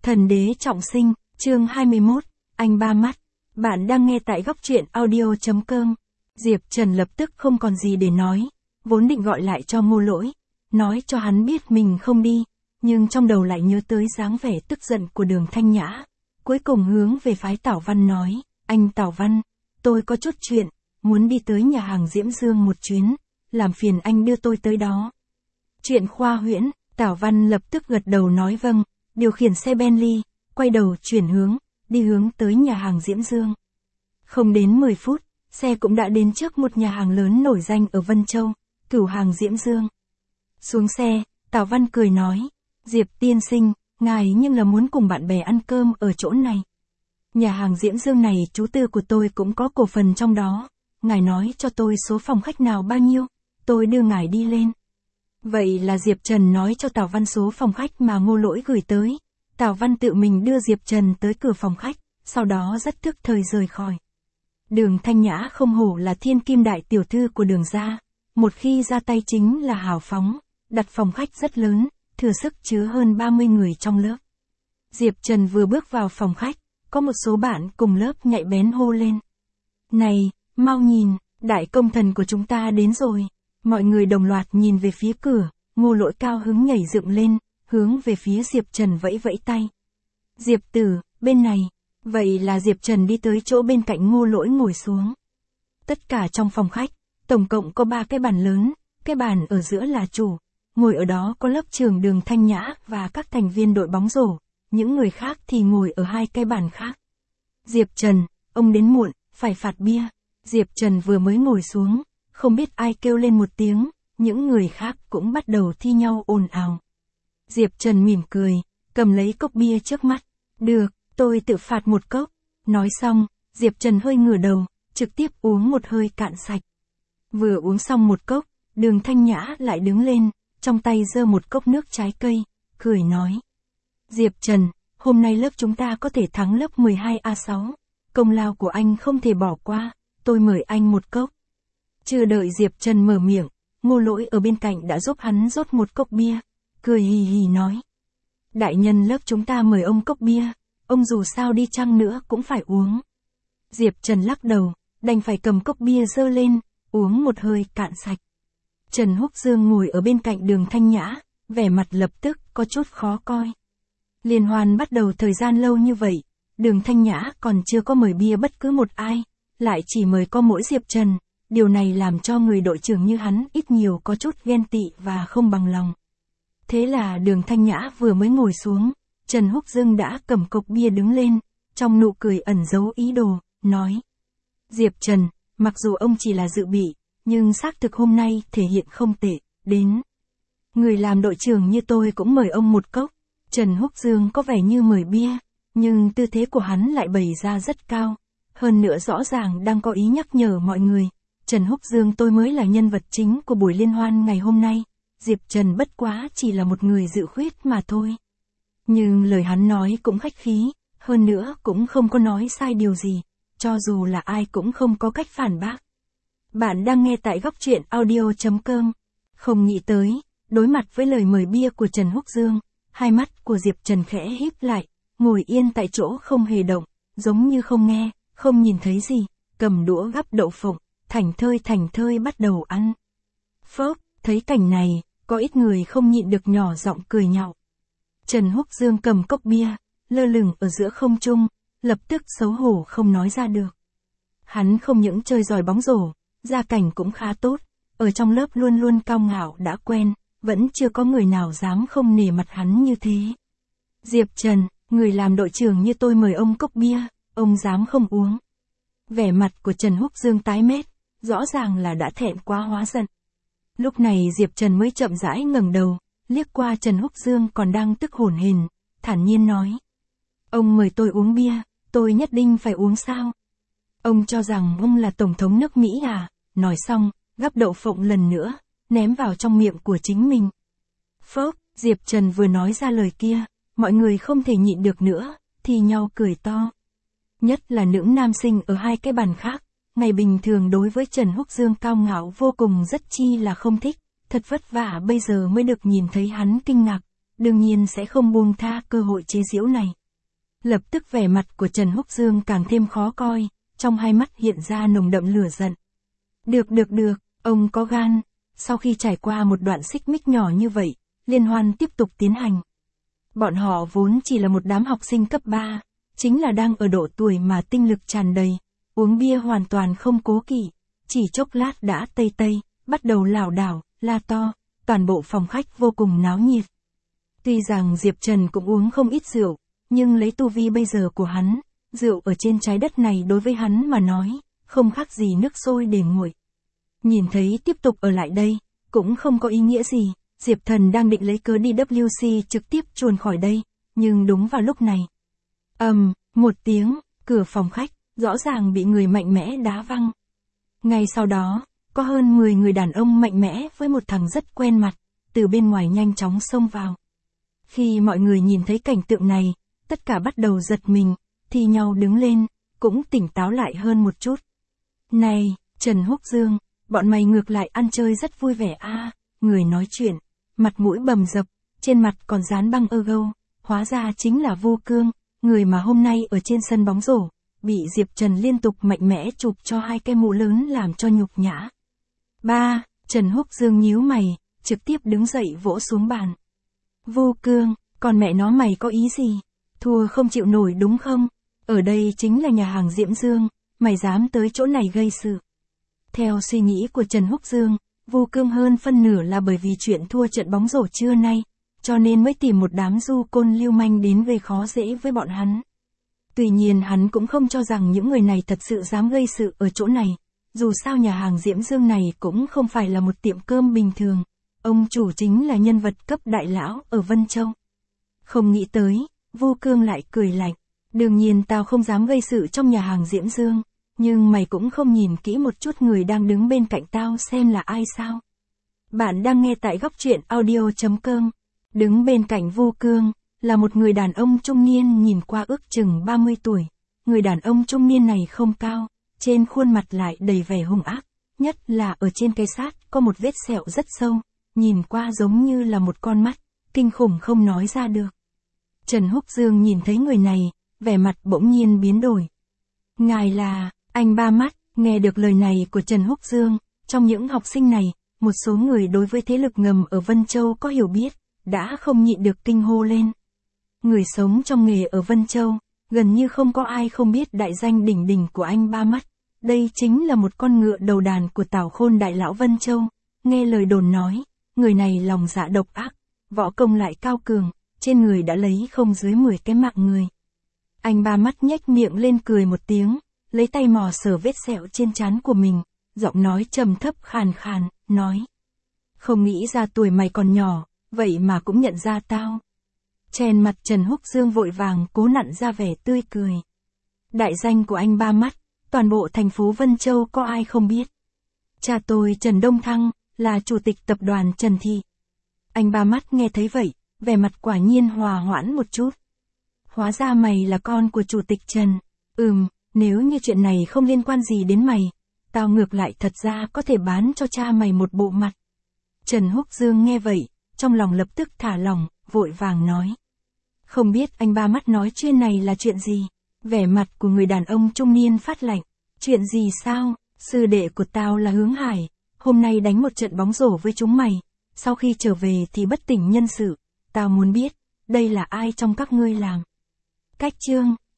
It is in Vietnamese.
Thần đế trọng sinh, chương 21, anh ba mắt. Bạn đang nghe tại góc truyện audio.com. Diệp Trần lập tức không còn gì để nói, vốn định gọi lại cho Ngô Lỗi, nói cho hắn biết mình không đi, nhưng trong đầu lại nhớ tới dáng vẻ tức giận của Đường Thanh Nhã. Cuối cùng hướng về phái Tảo Văn nói, anh Tảo Văn, tôi có chút chuyện, muốn đi tới nhà hàng Diễm Dương một chuyến, làm phiền anh đưa tôi tới đó. Chuyện khoa huyễn, Tảo Văn lập tức gật đầu nói vâng, điều khiển xe Bentley, quay đầu chuyển hướng, đi hướng tới nhà hàng Diễm Dương. Không đến 10 phút, xe cũng đã đến trước một nhà hàng lớn nổi danh ở Vân Châu, Cửu Hàng Diễm Dương. Xuống xe, Tảo Văn cười nói, Diệp tiên sinh, ngài nhưng là muốn cùng bạn bè ăn cơm ở chỗ này. Nhà hàng Diễm Dương này chú tư của tôi cũng có cổ phần trong đó, ngài nói cho tôi số phòng khách nào bao nhiêu, tôi đưa ngài đi lên. Vậy là Diệp Trần nói cho Tảo Văn số phòng khách mà Ngô Lỗi gửi tới. Tảo Văn tự mình đưa Diệp Trần tới cửa phòng khách, sau đó rất thức thời rời khỏi. Đường Thanh Nhã không hổ là thiên kim đại tiểu thư của Đường gia, một khi ra tay chính là hào phóng, đặt phòng khách rất lớn, thừa sức chứa hơn 30 người trong lớp. Diệp Trần vừa bước vào phòng khách, có một số bạn cùng lớp nhạy bén hô lên. Này, mau nhìn, đại công thần của chúng ta đến rồi. Mọi người đồng loạt nhìn về phía cửa, Ngô Lỗi cao hứng nhảy dựng lên, hướng về phía Diệp Trần vẫy vẫy tay. Diệp tử, bên này. Vậy là Diệp Trần đi tới chỗ bên cạnh Ngô Lỗi ngồi xuống. Tất cả trong phòng khách, tổng cộng có 3 cái bàn lớn, cái bàn ở giữa là chủ. Ngồi ở đó có lớp trưởng Đường Thanh Nhã và các thành viên đội bóng rổ, những người khác thì ngồi ở 2 cái bàn khác. Diệp Trần, ông đến muộn, phải phạt bia. Diệp Trần vừa mới ngồi xuống, không biết ai kêu lên một tiếng, những người khác cũng bắt đầu thi nhau ồn ào. Diệp Trần mỉm cười, cầm lấy cốc bia trước mắt. Được, tôi tự phạt một cốc. Nói xong, Diệp Trần hơi ngửa đầu, trực tiếp uống một hơi cạn sạch. Vừa uống xong một cốc, Đường Thanh Nhã lại đứng lên, trong tay giơ một cốc nước trái cây, cười nói. Diệp Trần, hôm nay lớp chúng ta có thể thắng lớp 12A6. Công lao của anh không thể bỏ qua, tôi mời anh một cốc. Chưa đợi Diệp Trần mở miệng, Ngô Lỗi ở bên cạnh đã giúp hắn rót một cốc bia, cười hì hì nói. Đại nhân lớp chúng ta mời ông cốc bia, ông dù sao đi chăng nữa cũng phải uống. Diệp Trần lắc đầu, đành phải cầm cốc bia dơ lên, uống một hơi cạn sạch. Trần Húc Dương ngồi ở bên cạnh Đường Thanh Nhã, vẻ mặt lập tức có chút khó coi. Liên hoan bắt đầu thời gian lâu như vậy, Đường Thanh Nhã còn chưa có mời bia bất cứ một ai, lại chỉ mời có mỗi Diệp Trần. Điều này làm cho người đội trưởng như hắn ít nhiều có chút ghen tị và không bằng lòng. Thế là Đường Thanh Nhã vừa mới ngồi xuống, Trần Húc Dương đã cầm cốc bia đứng lên, trong nụ cười ẩn giấu ý đồ, nói. Diệp Trần, mặc dù ông chỉ là dự bị, nhưng xác thực hôm nay thể hiện không tệ, đến. Người làm đội trưởng như tôi cũng mời ông một cốc. Trần Húc Dương có vẻ như mời bia, nhưng tư thế của hắn lại bày ra rất cao. Hơn nữa rõ ràng đang có ý nhắc nhở mọi người. Trần Húc Dương tôi mới là nhân vật chính của buổi liên hoan ngày hôm nay, Diệp Trần bất quá chỉ là một người dự khuyết mà thôi. Nhưng lời hắn nói cũng khách khí, hơn nữa cũng không có nói sai điều gì, cho dù là ai cũng không có cách phản bác. Bạn đang nghe tại góc truyện audio.com. Không nghĩ tới, đối mặt với lời mời bia của Trần Húc Dương, hai mắt của Diệp Trần khẽ híp lại, ngồi yên tại chỗ không hề động, giống như không nghe, không nhìn thấy gì, cầm đũa gắp đậu phộng. Thành thơi bắt đầu ăn. Phốp, thấy cảnh này, có ít người không nhịn được nhỏ giọng cười nhạo. Trần Húc Dương cầm cốc bia, lơ lửng ở giữa không trung, lập tức xấu hổ không nói ra được. Hắn không những chơi giỏi bóng rổ, gia cảnh cũng khá tốt, ở trong lớp luôn luôn cao ngạo đã quen, vẫn chưa có người nào dám không nể mặt hắn như thế. Diệp Trần, người làm đội trưởng như tôi mời ông cốc bia, ông dám không uống. Vẻ mặt của Trần Húc Dương tái mét, rõ ràng là đã thẹn quá hóa giận. Lúc này Diệp Trần mới chậm rãi ngẩng đầu, liếc qua Trần Húc Dương còn đang tức hổn hển, thản nhiên nói. Ông mời tôi uống bia, tôi nhất định phải uống sao? Ông cho rằng ông là Tổng thống nước Mỹ à? Nói xong, gắp đậu phộng lần nữa, ném vào trong miệng của chính mình. Phốp, Diệp Trần vừa nói ra lời kia, mọi người không thể nhịn được nữa, thì nhau cười to. Nhất là những nam sinh ở 2 cái bàn khác, ngày bình thường đối với Trần Húc Dương cao ngạo vô cùng rất chi là không thích, thật vất vả bây giờ mới được nhìn thấy hắn kinh ngạc, đương nhiên sẽ không buông tha cơ hội chế giễu này. Lập tức vẻ mặt của Trần Húc Dương càng thêm khó coi, trong hai mắt hiện ra nồng đậm lửa giận. Được, ông có gan. Sau khi trải qua một đoạn xích mích nhỏ như vậy, liên hoan tiếp tục tiến hành. Bọn họ vốn chỉ là một đám học sinh cấp 3, chính là đang ở độ tuổi mà tinh lực tràn đầy, uống bia hoàn toàn không cố kỵ, chỉ chốc lát đã tây, bắt đầu lảo đảo, la to, toàn bộ phòng khách vô cùng náo nhiệt. Tuy rằng Diệp Trần cũng uống không ít rượu, nhưng lấy tu vi bây giờ của hắn, rượu ở trên trái đất này đối với hắn mà nói, không khác gì nước sôi để nguội. Nhìn thấy tiếp tục ở lại đây, cũng không có ý nghĩa gì, Diệp Thần đang định lấy cớ đi WC trực tiếp chuồn khỏi đây, nhưng đúng vào lúc này. Một tiếng, cửa phòng khách, rõ ràng bị người mạnh mẽ đá văng. Ngay sau đó, có hơn 10 người đàn ông mạnh mẽ với một thằng rất quen mặt, từ bên ngoài nhanh chóng xông vào. Khi mọi người nhìn thấy cảnh tượng này, tất cả bắt đầu giật mình, thi nhau đứng lên, cũng tỉnh táo lại hơn một chút. Này, Trần Húc Dương, bọn mày ngược lại ăn chơi rất vui vẻ a. Người nói chuyện, mặt mũi bầm dập, trên mặt còn dán băng ơ, hóa ra chính là Vu Cương, người mà hôm nay ở trên sân bóng rổ, bị Diệp Trần liên tục mạnh mẽ chụp cho 2 cái mũ lớn làm cho nhục nhã. Trần Húc Dương nhíu mày, trực tiếp đứng dậy vỗ xuống bàn. Vu Cương, còn mẹ nó mày có ý gì? Thua không chịu nổi đúng không? Ở đây chính là nhà hàng Diễm Dương, mày dám tới chỗ này gây sự. Theo suy nghĩ của Trần Húc Dương, Vu Cương hơn phân nửa là bởi vì chuyện thua trận bóng rổ trưa nay, cho nên mới tìm một đám du côn lưu manh đến gây khó dễ với bọn hắn. Tuy nhiên hắn cũng không cho rằng những người này thật sự dám gây sự ở chỗ này, dù sao nhà hàng Diễm Dương này cũng không phải là một tiệm cơm bình thường, ông chủ chính là nhân vật cấp đại lão ở Vân Châu. Không nghĩ tới, Vu Cương lại cười lạnh, đương nhiên tao không dám gây sự trong nhà hàng Diễm Dương, nhưng mày cũng không nhìn kỹ một chút người đang đứng bên cạnh tao xem là ai sao. Bạn đang nghe tại góc truyện audio.com. Đứng bên cạnh Vu Cương, là một người đàn ông trung niên nhìn qua ước chừng 30 tuổi. Người đàn ông trung niên này không cao, trên khuôn mặt lại đầy vẻ hung ác, nhất là ở trên cái sát có một vết sẹo rất sâu, nhìn qua giống như là một con mắt, kinh khủng không nói ra được. Trần Húc Dương nhìn thấy người này, vẻ mặt bỗng nhiên biến đổi. Ngài là, anh Ba Mắt, nghe được lời này của Trần Húc Dương, trong những học sinh này, một số người đối với thế lực ngầm ở Vân Châu có hiểu biết, đã không nhịn được kinh hô lên. Người sống trong nghề ở Vân Châu, gần như không có ai không biết đại danh đỉnh đỉnh của anh Ba Mắt. Đây chính là một con ngựa đầu đàn của Tào Khôn đại lão Vân Châu. Nghe lời đồn nói, người này lòng dạ độc ác, võ công lại cao cường, trên người đã lấy không dưới 10 cái mạng người. Anh Ba Mắt nhếch miệng lên cười một tiếng, lấy tay mò sờ vết sẹo trên trán của mình, giọng nói trầm thấp khàn khàn, nói. Không nghĩ ra tuổi mày còn nhỏ, vậy mà cũng nhận ra tao. Trên mặt Trần Húc Dương vội vàng cố nặn ra vẻ tươi cười. Đại danh của anh Ba Mắt, toàn bộ thành phố Vân Châu có ai không biết. Cha tôi Trần Đông Thăng, là chủ tịch tập đoàn Trần Thị. Anh Ba Mắt nghe thấy vậy, vẻ mặt quả nhiên hòa hoãn một chút. Hóa ra mày là con của chủ tịch Trần. Nếu như chuyện này không liên quan gì đến mày, tao ngược lại thật ra có thể bán cho cha mày một bộ mặt. Trần Húc Dương nghe vậy, trong lòng lập tức thả lỏng, vội vàng nói. Không biết anh Ba Mắt nói chuyện này là chuyện gì? Vẻ mặt của người đàn ông trung niên phát lạnh. Chuyện gì sao? Sư đệ của tao là Hướng Hải, hôm nay đánh một trận bóng rổ với chúng mày, sau khi trở về thì bất tỉnh nhân sự. Tao muốn biết, đây là ai trong các ngươi làm? Cách chương